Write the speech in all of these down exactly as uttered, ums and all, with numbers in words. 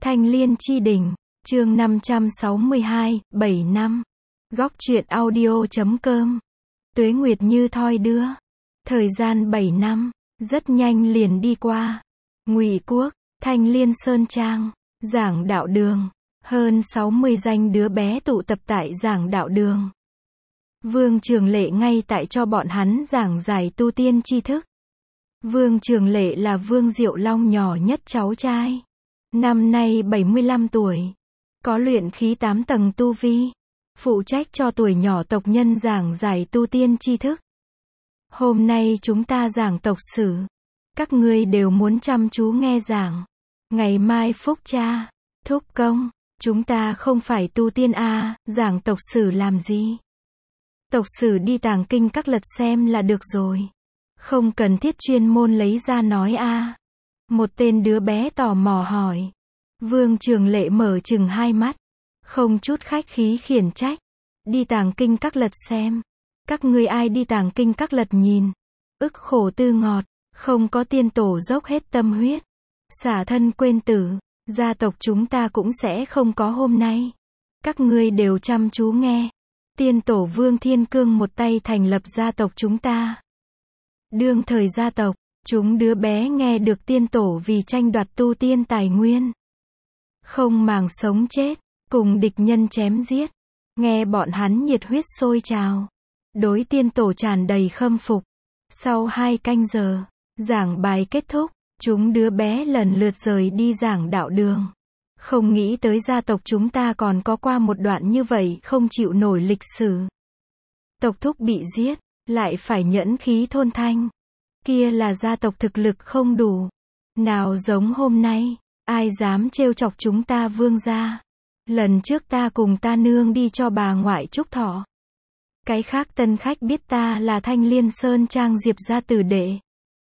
Thanh Liên Chi Đỉnh, chương năm trăm sáu mươi hai, bảy năm. Góc truyện audio chấm com. Tuế nguyệt như thoi đưa. Thời gian bảy năm, rất nhanh liền đi qua. Ngụy Quốc, Thanh Liên Sơn Trang, giảng đạo đường. Hơn sáu mươi danh đứa bé tụ tập tại giảng đạo đường. Vương Trường Lệ ngay tại cho bọn hắn giảng giải tu tiên tri thức. Vương Trường Lệ là Vương Diệu Long nhỏ nhất cháu trai. Năm nay bảy mươi lăm tuổi. Có luyện khí tám tầng tu vi. Phụ trách cho tuổi nhỏ tộc nhân giảng giải tu tiên tri thức. Hôm nay chúng ta giảng tộc sử. Các ngươi đều muốn chăm chú nghe giảng. Ngày mai phúc cha, thúc công. Chúng ta không phải tu tiên a, giảng tộc sử làm gì? Tộc sử đi tàng kinh các lật xem là được rồi. Không cần thiết chuyên môn lấy ra nói a. Một tên đứa bé tò mò hỏi. Vương Trường Lệ mở chừng hai mắt. Không chút khách khí khiển trách. Đi tàng kinh các lật xem. Các ngươi ai đi tàng kinh các lật nhìn. Ức khổ tư ngọt. Không có tiên tổ dốc hết tâm huyết. Xả thân quên tử. Gia tộc chúng ta cũng sẽ không có hôm nay. Các ngươi đều chăm chú nghe. Tiên tổ Vương Thiên Cương một tay thành lập gia tộc chúng ta. Đương thời gia tộc, chúng đứa bé nghe được tiên tổ vì tranh đoạt tu tiên tài nguyên. Không màng sống chết, cùng địch nhân chém giết. Nghe bọn hắn nhiệt huyết sôi trào. Đối tiên tổ tràn đầy khâm phục. Sau hai canh giờ, giảng bài kết thúc. Chúng đứa bé lần lượt rời đi giảng đạo đường. Không nghĩ tới gia tộc chúng ta còn có qua một đoạn như vậy không chịu nổi lịch sử. Tộc thúc bị giết, lại phải nhẫn khí thôn thanh. Kia là gia tộc thực lực không đủ. Nào giống hôm nay, ai dám trêu chọc chúng ta Vương gia. Lần trước ta cùng ta nương đi cho bà ngoại chúc thọ. Cái khác tân khách biết ta là Thanh Liên Sơn Trang Diệp gia tử đệ.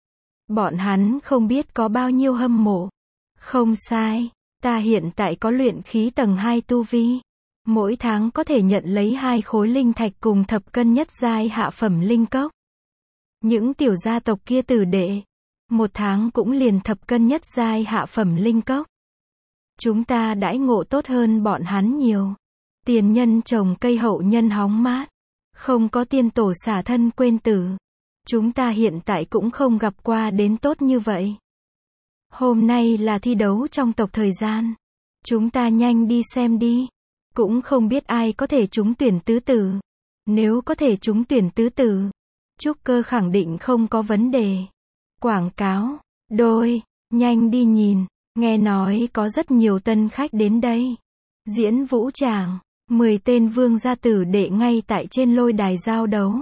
Bọn hắn không biết có bao nhiêu hâm mộ. Không sai, ta hiện tại có luyện khí tầng hai tu vi. Mỗi tháng có thể nhận lấy hai khối linh thạch cùng thập cân nhất giai hạ phẩm linh cốc. Những tiểu gia tộc kia tử đệ, một tháng cũng liền thập cân nhất giai hạ phẩm linh cốc. Chúng ta đãi ngộ tốt hơn bọn hắn nhiều. Tiền nhân trồng cây hậu nhân hóng mát. Không có tiên tổ xả thân quên tử. Chúng ta hiện tại cũng không gặp qua đến tốt như vậy. Hôm nay là thi đấu trong tộc thời gian. Chúng ta nhanh đi xem đi. Cũng không biết ai có thể trúng tuyển tứ tử. Nếu có thể trúng tuyển tứ tử, trúc cơ khẳng định không có vấn đề. Quảng cáo, đôi, nhanh đi nhìn. Nghe nói có rất nhiều tân khách đến đây. Diễn vũ tràng, mười tên vương gia tử đệ ngay tại trên lôi đài giao đấu.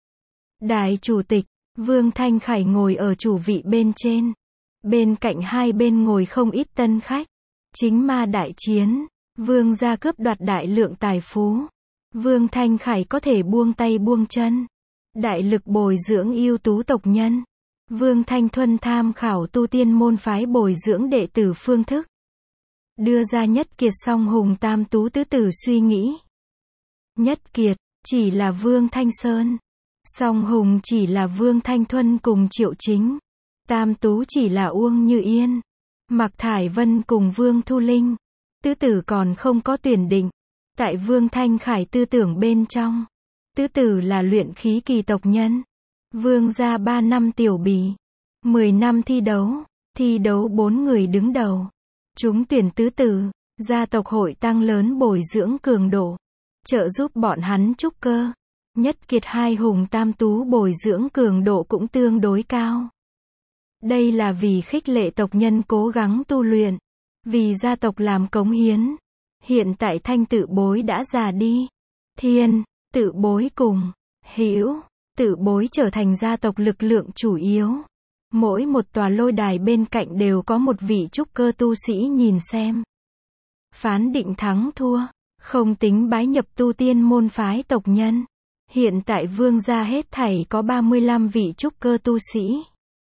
Đại chủ tịch, Vương Thanh Khải ngồi ở chủ vị bên trên. Bên cạnh hai bên ngồi không ít tân khách. Chính ma đại chiến, Vương gia cướp đoạt đại lượng tài phú. Vương Thanh Khải có thể buông tay buông chân. Đại lực bồi dưỡng ưu tú tộc nhân. Vương Thanh Thuân tham khảo tu tiên môn phái bồi dưỡng đệ tử phương thức. Đưa ra Nhất Kiệt song hùng tam tú tứ tử suy nghĩ. Nhất Kiệt, chỉ là Vương Thanh Sơn. Song hùng chỉ là Vương Thanh Thuân cùng Triệu Chính. Tam tú chỉ là Uông Như Yên, Mạc Thải Vân cùng Vương Thu Linh. Tứ tử còn không có tuyển định. Tại Vương Thanh Khải tư tưởng bên trong, tứ tử là luyện khí kỳ tộc nhân. Vương gia ba năm tiểu bì, mười năm thi đấu, thi đấu bốn người đứng đầu. Chúng tuyển tứ tử, gia tộc hội tăng lớn bồi dưỡng cường độ, trợ giúp bọn hắn trúc cơ. Nhất Kiệt hai hùng tam tú bồi dưỡng cường độ cũng tương đối cao. Đây là vì khích lệ tộc nhân cố gắng tu luyện, vì gia tộc làm cống hiến. Hiện tại Thanh tự bối đã già đi. Thiên, tự bối cùng Hữu, tự bối trở thành gia tộc lực lượng chủ yếu. Mỗi một tòa lôi đài bên cạnh đều có một vị trúc cơ tu sĩ nhìn xem. Phán định thắng thua, không tính bái nhập tu tiên môn phái tộc nhân. Hiện tại Vương gia hết thảy có ba mươi lăm vị trúc cơ tu sĩ.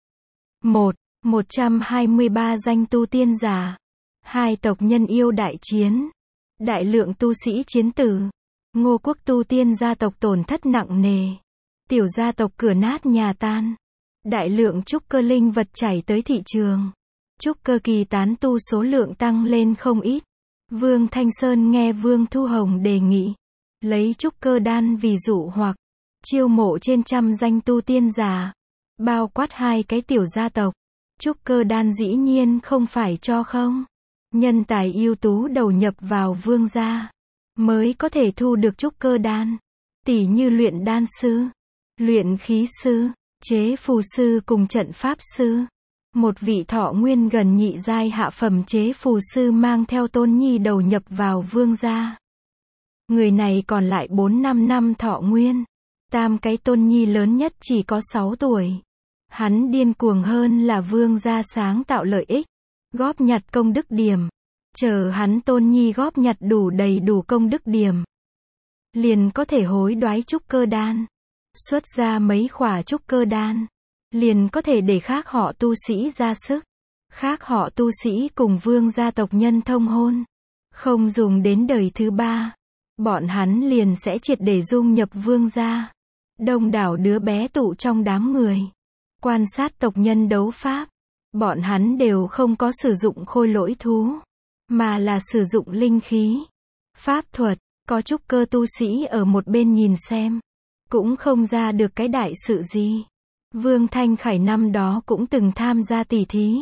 một. một trăm hai mươi ba danh tu tiên giả. Hai tộc nhân yêu đại chiến. Đại lượng tu sĩ chiến tử. Ngô Quốc tu tiên gia tộc tổn thất nặng nề. Tiểu gia tộc cửa nát nhà tan. Đại lượng trúc cơ linh vật chảy tới thị trường. trúc cơ kỳ tán tu số lượng tăng lên không ít. Vương Thanh Sơn nghe Vương Thu Hồng đề nghị, lấy trúc cơ đan vì dụ hoặc, chiêu mộ trên trăm danh tu tiên giả, bao quát hai cái tiểu gia tộc. Trúc cơ đan dĩ nhiên không phải cho không. Nhân tài ưu tú đầu nhập vào vương gia, mới có thể thu được trúc cơ đan. Tỷ như luyện đan sư, luyện khí sư, chế phù sư cùng trận pháp sư. Một vị thọ nguyên gần nhị giai hạ phẩm chế phù sư mang theo tôn nhi đầu nhập vào vương gia. Người này còn lại bốn năm năm thọ nguyên. Tam cái tôn nhi lớn nhất chỉ có sáu tuổi. Hắn điên cuồng hơn là vương gia sáng tạo lợi ích, góp nhặt công đức điểm. Chờ hắn tôn nhi góp nhặt đủ đầy đủ công đức điểm, liền có thể hối đoái trúc cơ đan. Xuất ra mấy khỏa trúc cơ đan, liền có thể để khác họ tu sĩ ra sức. Khác họ tu sĩ cùng vương gia tộc nhân thông hôn. Không dùng đến đời thứ ba, bọn hắn liền sẽ triệt để dung nhập vương gia. Đông đảo đứa bé tụ trong đám người, quan sát tộc nhân đấu pháp. Bọn hắn đều không có sử dụng khôi lỗi thú, mà là sử dụng linh khí, pháp thuật. Có trúc cơ tu sĩ ở một bên nhìn xem, cũng không ra được cái đại sự gì. Vương Thanh Khải năm đó cũng từng tham gia tỷ thí.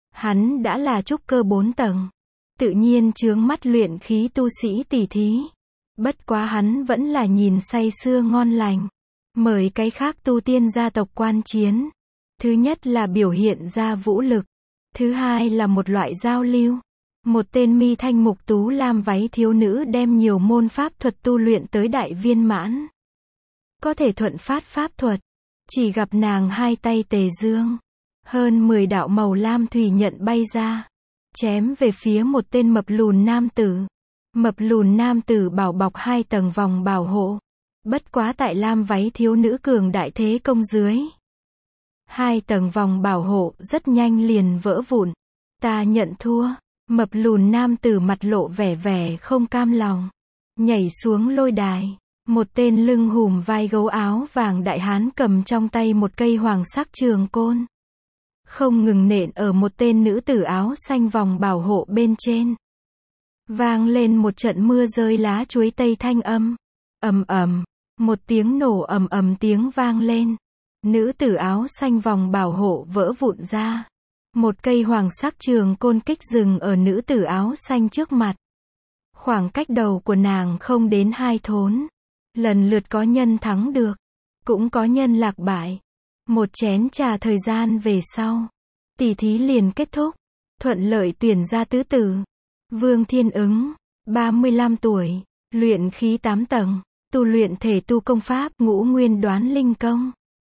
Hắn đã là trúc cơ bốn tầng, tự nhiên chướng mắt luyện khí tu sĩ tỷ thí. Bất quá hắn vẫn là nhìn say sưa ngon lành. Mời cái khác tu tiên gia tộc quan chiến. Thứ nhất là biểu hiện ra vũ lực. Thứ hai là một loại giao lưu. Một tên mi thanh mục tú lam váy thiếu nữ đem nhiều môn pháp thuật tu luyện tới đại viên mãn. Có thể thuận phát pháp thuật. Chỉ gặp nàng hai tay tề dương. Hơn mười đạo màu lam thủy nhận bay ra. Chém về phía một tên mập lùn nam tử. Mập lùn nam tử bảo bọc hai tầng vòng bảo hộ. Bất quá tại lam váy thiếu nữ cường đại thế công dưới. Hai tầng vòng bảo hộ rất nhanh liền vỡ vụn. Ta nhận thua. Mập lùn nam tử mặt lộ vẻ vẻ không cam lòng. Nhảy xuống lôi đài. Một tên lưng hùm vai gấu áo vàng đại hán cầm trong tay một cây hoàng sắc trường côn. Không ngừng nện ở một tên nữ tử áo xanh vòng bảo hộ bên trên. Vang lên một trận mưa rơi lá chuối tây thanh âm. Ầm ầm, một tiếng nổ ầm ầm tiếng vang lên. Nữ tử áo xanh vòng bảo hộ vỡ vụn ra. Một cây hoàng sắc trường côn kích dừng ở nữ tử áo xanh trước mặt. Khoảng cách đầu của nàng không đến hai thốn. Lần lượt có nhân thắng được, cũng có nhân lạc bại. Một chén trà thời gian về sau, tỷ thí liền kết thúc, thuận lợi tuyển ra tứ tử. Vương Thiên Ứng, ba mươi lăm tuổi, luyện khí tám tầng, tu luyện thể tu công pháp ngũ nguyên đoán linh công.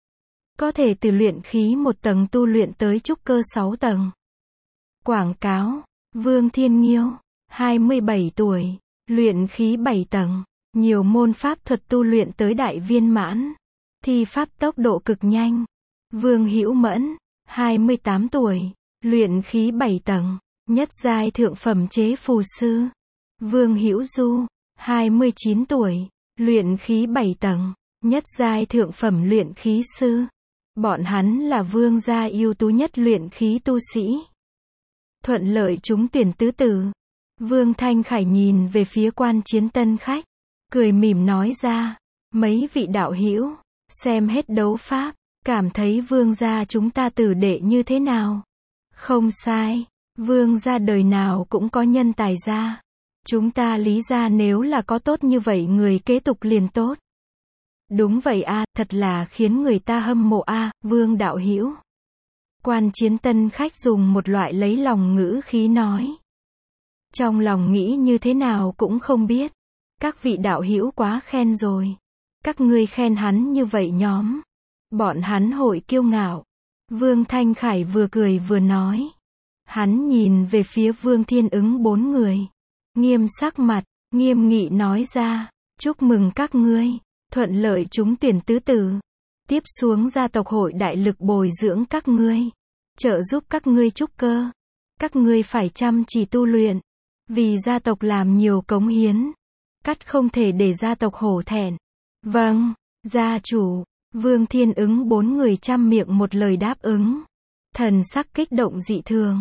Có thể từ luyện khí một tầng tu luyện tới trúc cơ sáu tầng. Quảng cáo, Vương Thiên Nghiêu, hai mươi bảy tuổi, luyện khí bảy tầng, nhiều môn pháp thuật tu luyện tới đại viên mãn. Thi pháp tốc độ cực nhanh. Vương Hữu Mẫn, hai mươi tám tuổi, luyện khí bảy tầng, nhất giai thượng phẩm chế phù sư. Vương Hữu Du, hai mươi chín tuổi, luyện khí bảy tầng, nhất giai thượng phẩm luyện khí sư. Bọn hắn là vương gia ưu tú nhất luyện khí tu sĩ. Thuận lợi chúng tuyển tứ tử. Vương Thanh Khải nhìn về phía quan chiến tân khách, cười mỉm nói ra, mấy vị đạo hữu, xem hết đấu pháp, cảm thấy vương gia chúng ta tử đệ như thế nào? Không sai, vương gia đời nào cũng có nhân tài ra. Chúng ta Lý gia nếu là có tốt như vậy người kế tục liền tốt. Đúng vậy a, thật là khiến người ta hâm mộ a, Vương đạo hữu. Quan chiến tân khách dùng một loại lấy lòng ngữ khí nói. Trong lòng nghĩ như thế nào cũng không biết. Các vị đạo hữu quá khen rồi. Các ngươi khen hắn như vậy nhóm. Bọn hắn hội kiêu ngạo. Vương Thanh Khải vừa cười vừa nói. Hắn nhìn về phía Vương Thiên Ứng bốn người. Nghiêm sắc mặt, nghiêm nghị nói ra. Chúc mừng các ngươi. Thuận lợi chúng tuyển tứ tử. Tiếp xuống gia tộc hội đại lực bồi dưỡng các ngươi. Trợ giúp các ngươi trúc cơ. Các ngươi phải chăm chỉ tu luyện. Vì gia tộc làm nhiều cống hiến. Cắt không thể để gia tộc hổ thẹn. Vâng, gia chủ. Vương Thiên Ứng bốn người chăm miệng một lời đáp ứng. Thần sắc kích động dị thường.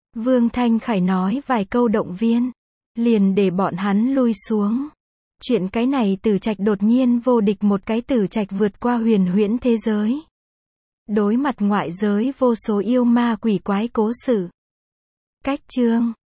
Vương Thanh Khải nói vài câu động viên, liền để bọn hắn lui xuống. Chuyện cái này Tử Trạch đột nhiên vô địch một cái Tử Trạch vượt qua huyền huyễn thế giới. Đối mặt ngoại giới vô số yêu ma quỷ quái cố sự. Cách chương